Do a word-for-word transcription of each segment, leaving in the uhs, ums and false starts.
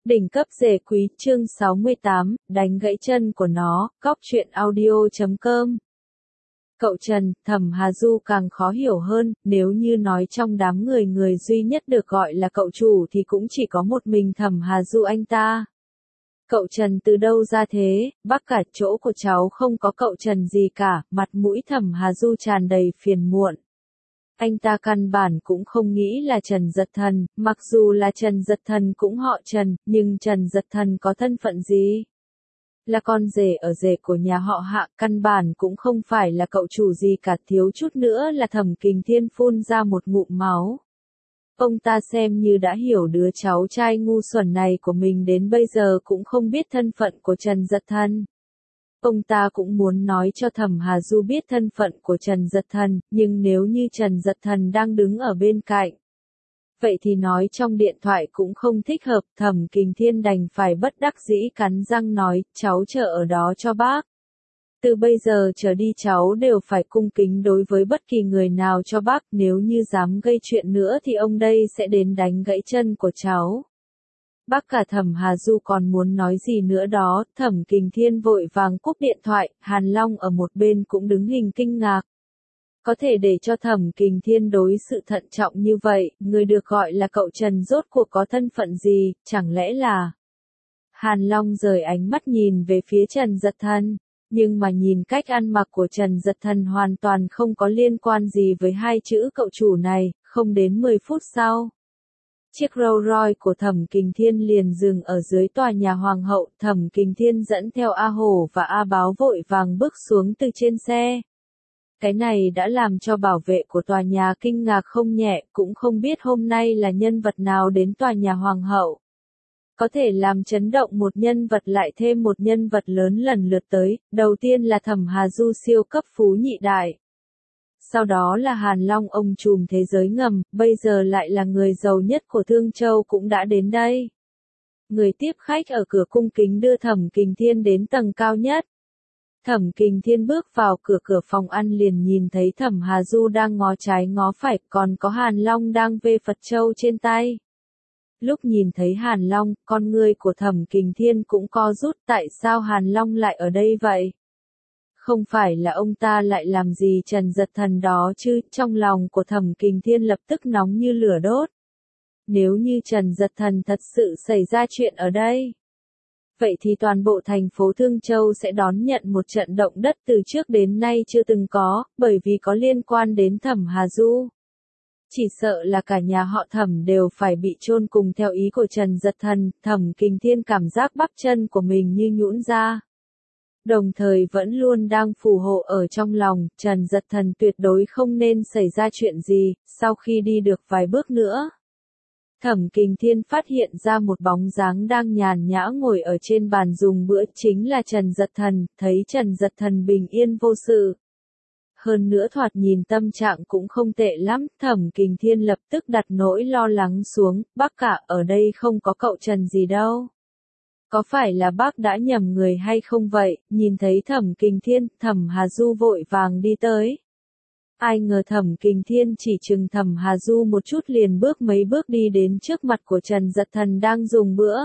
Đỉnh cấp rể quý chương sáu mươi tám, đánh gãy chân của nó, cóc truyện audio chấm com. Cậu Trần, Thẩm Hà Du càng khó hiểu hơn, nếu như nói trong đám người người duy nhất được gọi là cậu chủ thì cũng chỉ có một mình Thẩm Hà Du anh ta. Cậu Trần từ đâu ra thế, bác cả chỗ của cháu không có cậu Trần gì cả, mặt mũi Thẩm Hà Du tràn đầy phiền muộn. Anh ta căn bản cũng không nghĩ là Trần Dật Thần, mặc dù là Trần Dật Thần cũng họ Trần, nhưng Trần Dật Thần có thân phận gì? Là con rể ở rể của nhà họ Hạ, căn bản cũng không phải là cậu chủ gì cả, thiếu chút nữa là Thẩm Kình Thiên phun ra một ngụm máu. Ông ta xem như đã hiểu đứa cháu trai ngu xuẩn này của mình đến bây giờ cũng không biết thân phận của Trần Dật Thần. Ông ta cũng muốn nói cho Thẩm Hà Du biết thân phận của Trần Dật Thần, nhưng nếu như Trần Dật Thần đang đứng ở bên cạnh, vậy thì nói trong điện thoại cũng không thích hợp. Thẩm Kình Thiên đành phải bất đắc dĩ cắn răng nói, cháu chờ ở đó cho bác. Từ bây giờ trở đi cháu đều phải cung kính đối với bất kỳ người nào cho bác, nếu như dám gây chuyện nữa thì ông đây sẽ đến đánh gãy chân của cháu. Bác cả Thẩm Hà Du còn muốn nói gì nữa đó, Thẩm Kình Thiên vội vàng cúp điện thoại, Hàn Long ở một bên cũng đứng hình kinh ngạc. Có thể để cho Thẩm Kình Thiên đối sự thận trọng như vậy, người được gọi là cậu Trần rốt cuộc có thân phận gì, chẳng lẽ là... Hàn Long rời ánh mắt nhìn về phía Trần Dật Thần, nhưng mà nhìn cách ăn mặc của Trần Dật Thần hoàn toàn không có liên quan gì với hai chữ cậu chủ này, không đến mười phút sau. Chiếc Rolls Royce của Thẩm Kình Thiên liền dừng ở dưới tòa nhà Hoàng hậu, Thẩm Kình Thiên dẫn theo A Hổ và A Báo vội vàng bước xuống từ trên xe. Cái này đã làm cho bảo vệ của tòa nhà kinh ngạc không nhẹ, cũng không biết hôm nay là nhân vật nào đến tòa nhà Hoàng hậu. Có thể làm chấn động một nhân vật lại thêm một nhân vật lớn lần lượt tới, đầu tiên là Thẩm Hà Du siêu cấp phú nhị đại. Sau đó là Hàn Long ông trùm thế giới ngầm, bây giờ lại là người giàu nhất của Thương Châu cũng đã đến đây. Người tiếp khách ở cửa cung kính đưa Thẩm Kình Thiên đến tầng cao nhất. Thẩm Kình Thiên bước vào cửa cửa phòng ăn liền nhìn thấy Thẩm Hà Du đang ngó trái ngó phải, còn có Hàn Long đang vê Phật Châu trên tay. Lúc nhìn thấy Hàn Long, con người của Thẩm Kình Thiên cũng co rút, tại sao Hàn Long lại ở đây vậy? Không phải là ông ta lại làm gì Trần Dật Thần đó chứ, trong lòng của Thẩm Kình Thiên lập tức nóng như lửa đốt. Nếu như Trần Dật Thần thật sự xảy ra chuyện ở đây, vậy thì toàn bộ thành phố Thương Châu sẽ đón nhận một trận động đất từ trước đến nay chưa từng có, bởi vì có liên quan đến Thẩm Hà Du. Chỉ sợ là cả nhà họ Thẩm đều phải bị chôn cùng theo ý của Trần Dật Thần, Thẩm Kình Thiên cảm giác bắp chân của mình như nhũn ra. Đồng thời vẫn luôn đang phù hộ ở trong lòng, Trần Dật Thần tuyệt đối không nên xảy ra chuyện gì. Sau khi đi được vài bước nữa, Thẩm Kình Thiên phát hiện ra một bóng dáng đang nhàn nhã ngồi ở trên bàn dùng bữa, chính là Trần Dật Thần. Thấy Trần Dật Thần bình yên vô sự, hơn nữa thoạt nhìn tâm trạng cũng không tệ lắm, Thẩm Kình Thiên lập tức đặt nỗi lo lắng xuống, bác cả ở đây không có cậu Trần gì đâu. Có phải là bác đã nhầm người hay không vậy? Nhìn thấy Thẩm Kình Thiên, Thẩm Hà Du vội vàng đi tới. Ai ngờ Thẩm Kình Thiên chỉ chừng Thẩm Hà Du một chút liền bước mấy bước đi đến trước mặt của Trần Dật Thần đang dùng bữa.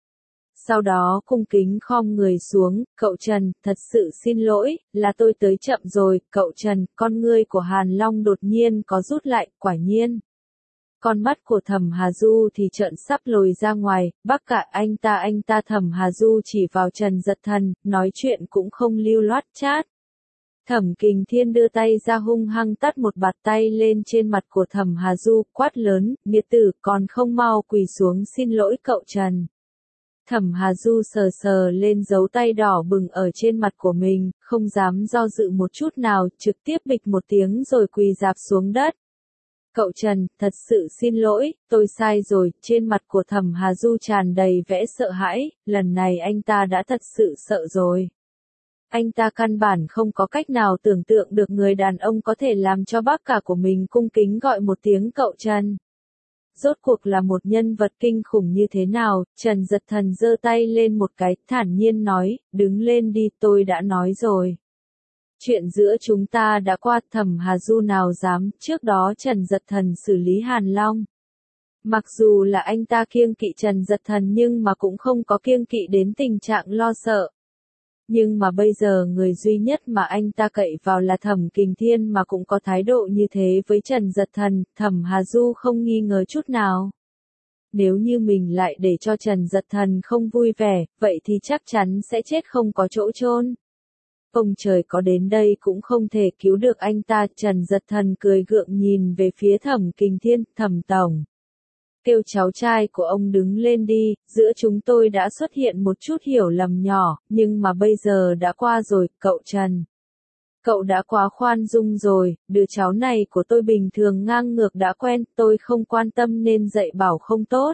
Sau đó cung kính khom người xuống, cậu Trần, thật sự xin lỗi, là tôi tới chậm rồi, cậu Trần, con ngươi của Hàn Long đột nhiên có rút lại, quả nhiên. Con mắt của Thẩm Hà Du thì trợn sắp lồi ra ngoài, bác cả anh ta anh ta Thẩm Hà Du chỉ vào Trần Dật Thần, nói chuyện cũng không lưu loát chát. Thẩm Kình Thiên đưa tay ra hung hăng tát một bạt tay lên trên mặt của Thẩm Hà Du, quát lớn, nghiệt tử, còn không mau quỳ xuống xin lỗi cậu Trần. Thẩm Hà Du sờ sờ lên dấu tay đỏ bừng ở trên mặt của mình, không dám do dự một chút nào, trực tiếp bịch một tiếng rồi quỳ rạp xuống đất. Cậu Trần, thật sự xin lỗi, tôi sai rồi, trên mặt của Thẩm Hà Du tràn đầy vẻ sợ hãi, lần này anh ta đã thật sự sợ rồi. Anh ta căn bản không có cách nào tưởng tượng được người đàn ông có thể làm cho bác cả của mình cung kính gọi một tiếng cậu Trần. Rốt cuộc là một nhân vật kinh khủng như thế nào? Trần Dật Thần giơ tay lên một cái, thản nhiên nói, đứng lên đi, tôi đã nói rồi. Chuyện giữa chúng ta đã qua, Thẩm Hà Du nào dám, trước đó Trần Dật Thần xử lý Hàn Long. Mặc dù là anh ta kiêng kỵ Trần Giật Thần nhưng mà cũng không có kiêng kỵ đến tình trạng lo sợ. Nhưng mà bây giờ người duy nhất mà anh ta cậy vào là Thẩm Kình Thiên mà cũng có thái độ như thế với Trần Giật Thần, Thẩm Hà Du không nghi ngờ chút nào. Nếu như mình lại để cho Trần Giật Thần không vui vẻ, vậy thì chắc chắn sẽ chết không có chỗ chôn. Ông trời có đến đây cũng không thể cứu được anh ta. Trần Giật Thần cười gượng nhìn về phía Thẩm Kình Thiên, Thẩm tổng. Kêu cháu trai của ông đứng lên đi, giữa chúng tôi đã xuất hiện một chút hiểu lầm nhỏ, nhưng mà bây giờ đã qua rồi, cậu Trần. Cậu đã quá khoan dung rồi, đứa cháu này của tôi bình thường ngang ngược đã quen, tôi không quan tâm nên dạy bảo không tốt.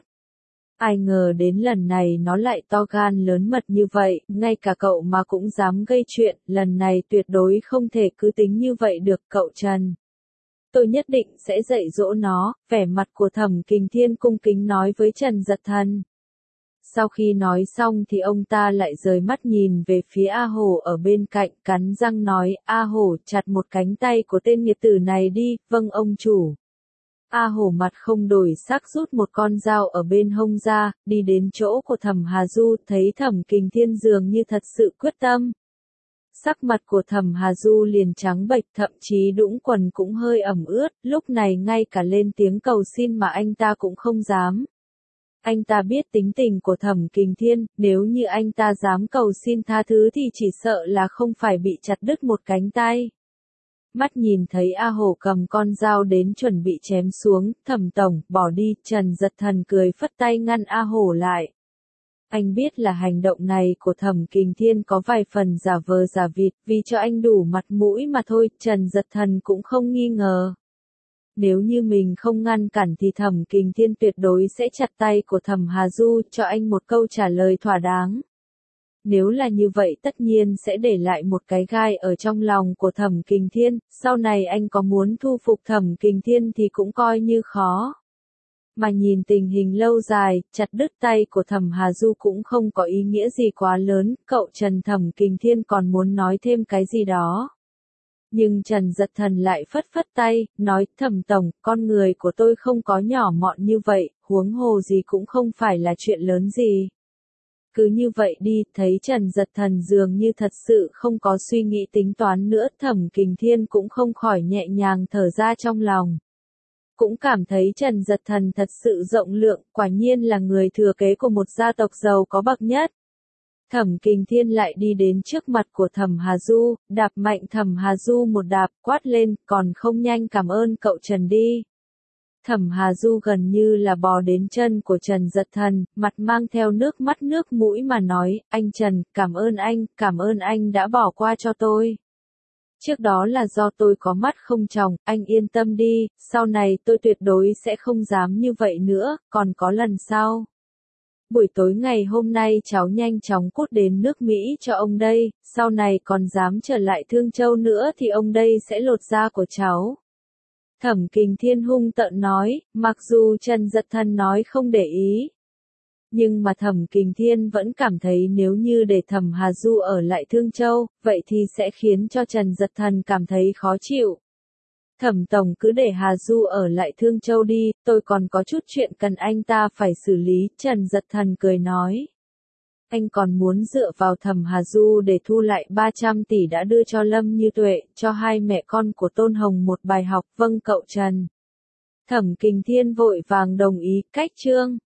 Ai ngờ đến lần này nó lại to gan lớn mật như vậy, ngay cả cậu mà cũng dám gây chuyện, lần này tuyệt đối không thể cứ tính như vậy được cậu Trần. Tôi nhất định sẽ dạy dỗ nó, vẻ mặt của Thẩm Kình Thiên cung kính nói với Trần Giật Thần. Sau khi nói xong thì ông ta lại rời mắt nhìn về phía A Hổ ở bên cạnh, cắn răng nói, A Hổ chặt một cánh tay của tên nghiệt tử này đi, vâng ông chủ. A Hổ mặt không đổi sắc rút một con dao ở bên hông ra, đi đến chỗ của Thẩm Hà Du, thấy Thẩm Kình Thiên dường như thật sự quyết tâm. Sắc mặt của Thẩm Hà Du liền trắng bệch, thậm chí đũng quần cũng hơi ẩm ướt, lúc này ngay cả lên tiếng cầu xin mà anh ta cũng không dám. Anh ta biết tính tình của Thẩm Kình Thiên, nếu như anh ta dám cầu xin tha thứ thì chỉ sợ là không phải bị chặt đứt một cánh tay. Mắt nhìn thấy A Hổ cầm con dao đến chuẩn bị chém xuống, Thẩm tổng, bỏ đi, Trần Giật Thần cười phất tay ngăn A Hổ lại. Anh biết là hành động này của Thẩm Kình Thiên có vài phần giả vờ giả vịt, vì cho anh đủ mặt mũi mà thôi, Trần Giật Thần cũng không nghi ngờ. Nếu như mình không ngăn cản thì Thẩm Kình Thiên tuyệt đối sẽ chặt tay của Thẩm Hà Du, cho anh một câu trả lời thỏa đáng. Nếu là như vậy tất nhiên sẽ để lại một cái gai ở trong lòng của Thẩm Kình Thiên, sau này anh có muốn thu phục Thẩm Kình Thiên thì cũng coi như khó. Mà nhìn tình hình lâu dài, chặt đứt tay của Thẩm Hà Du cũng không có ý nghĩa gì quá lớn, cậu Trần. Thẩm Kình Thiên còn muốn nói thêm cái gì đó. Nhưng Trần Giật Thần lại phất phất tay, nói, Thẩm tổng, con người của tôi không có nhỏ mọn như vậy, huống hồ gì cũng không phải là chuyện lớn gì. Cứ như vậy đi, thấy Trần Giật Thần dường như thật sự không có suy nghĩ tính toán nữa, Thẩm Kình Thiên cũng không khỏi nhẹ nhàng thở ra trong lòng. Cũng cảm thấy Trần Giật Thần thật sự rộng lượng, quả nhiên là người thừa kế của một gia tộc giàu có bậc nhất. Thẩm Kình Thiên lại đi đến trước mặt của Thẩm Hà Du, đạp mạnh Thẩm Hà Du một đạp, quát lên, còn không nhanh cảm ơn cậu Trần đi. Thẩm Hà Du gần như là bò đến chân của Trần Giật Thần, mặt mang theo nước mắt nước mũi mà nói, anh Trần, cảm ơn anh, cảm ơn anh đã bỏ qua cho tôi. Trước đó là do tôi có mắt không tròng, anh yên tâm đi, sau này tôi tuyệt đối sẽ không dám như vậy nữa, còn có lần sau. Buổi tối ngày hôm nay cháu nhanh chóng cút đến nước Mỹ cho ông đây, sau này còn dám trở lại Thương Châu nữa thì ông đây sẽ lột da của cháu. Thẩm Kình Thiên hung tợn nói, mặc dù Trần Giật Thần nói không để ý. Nhưng mà Thẩm Kình Thiên vẫn cảm thấy nếu như để Thẩm Hà Du ở lại Thương Châu, vậy thì sẽ khiến cho Trần Giật Thần cảm thấy khó chịu. Thẩm tổng cứ để Hà Du ở lại Thương Châu đi, tôi còn có chút chuyện cần anh ta phải xử lý, Trần Giật Thần cười nói. Anh còn muốn dựa vào Thẩm Hà Du để thu lại ba trăm tỷ đã đưa cho Lâm Như Tuệ, cho hai mẹ con của Tôn Hồng một bài học, vâng cậu Trần. Thẩm Kình Thiên vội vàng đồng ý, cách chương.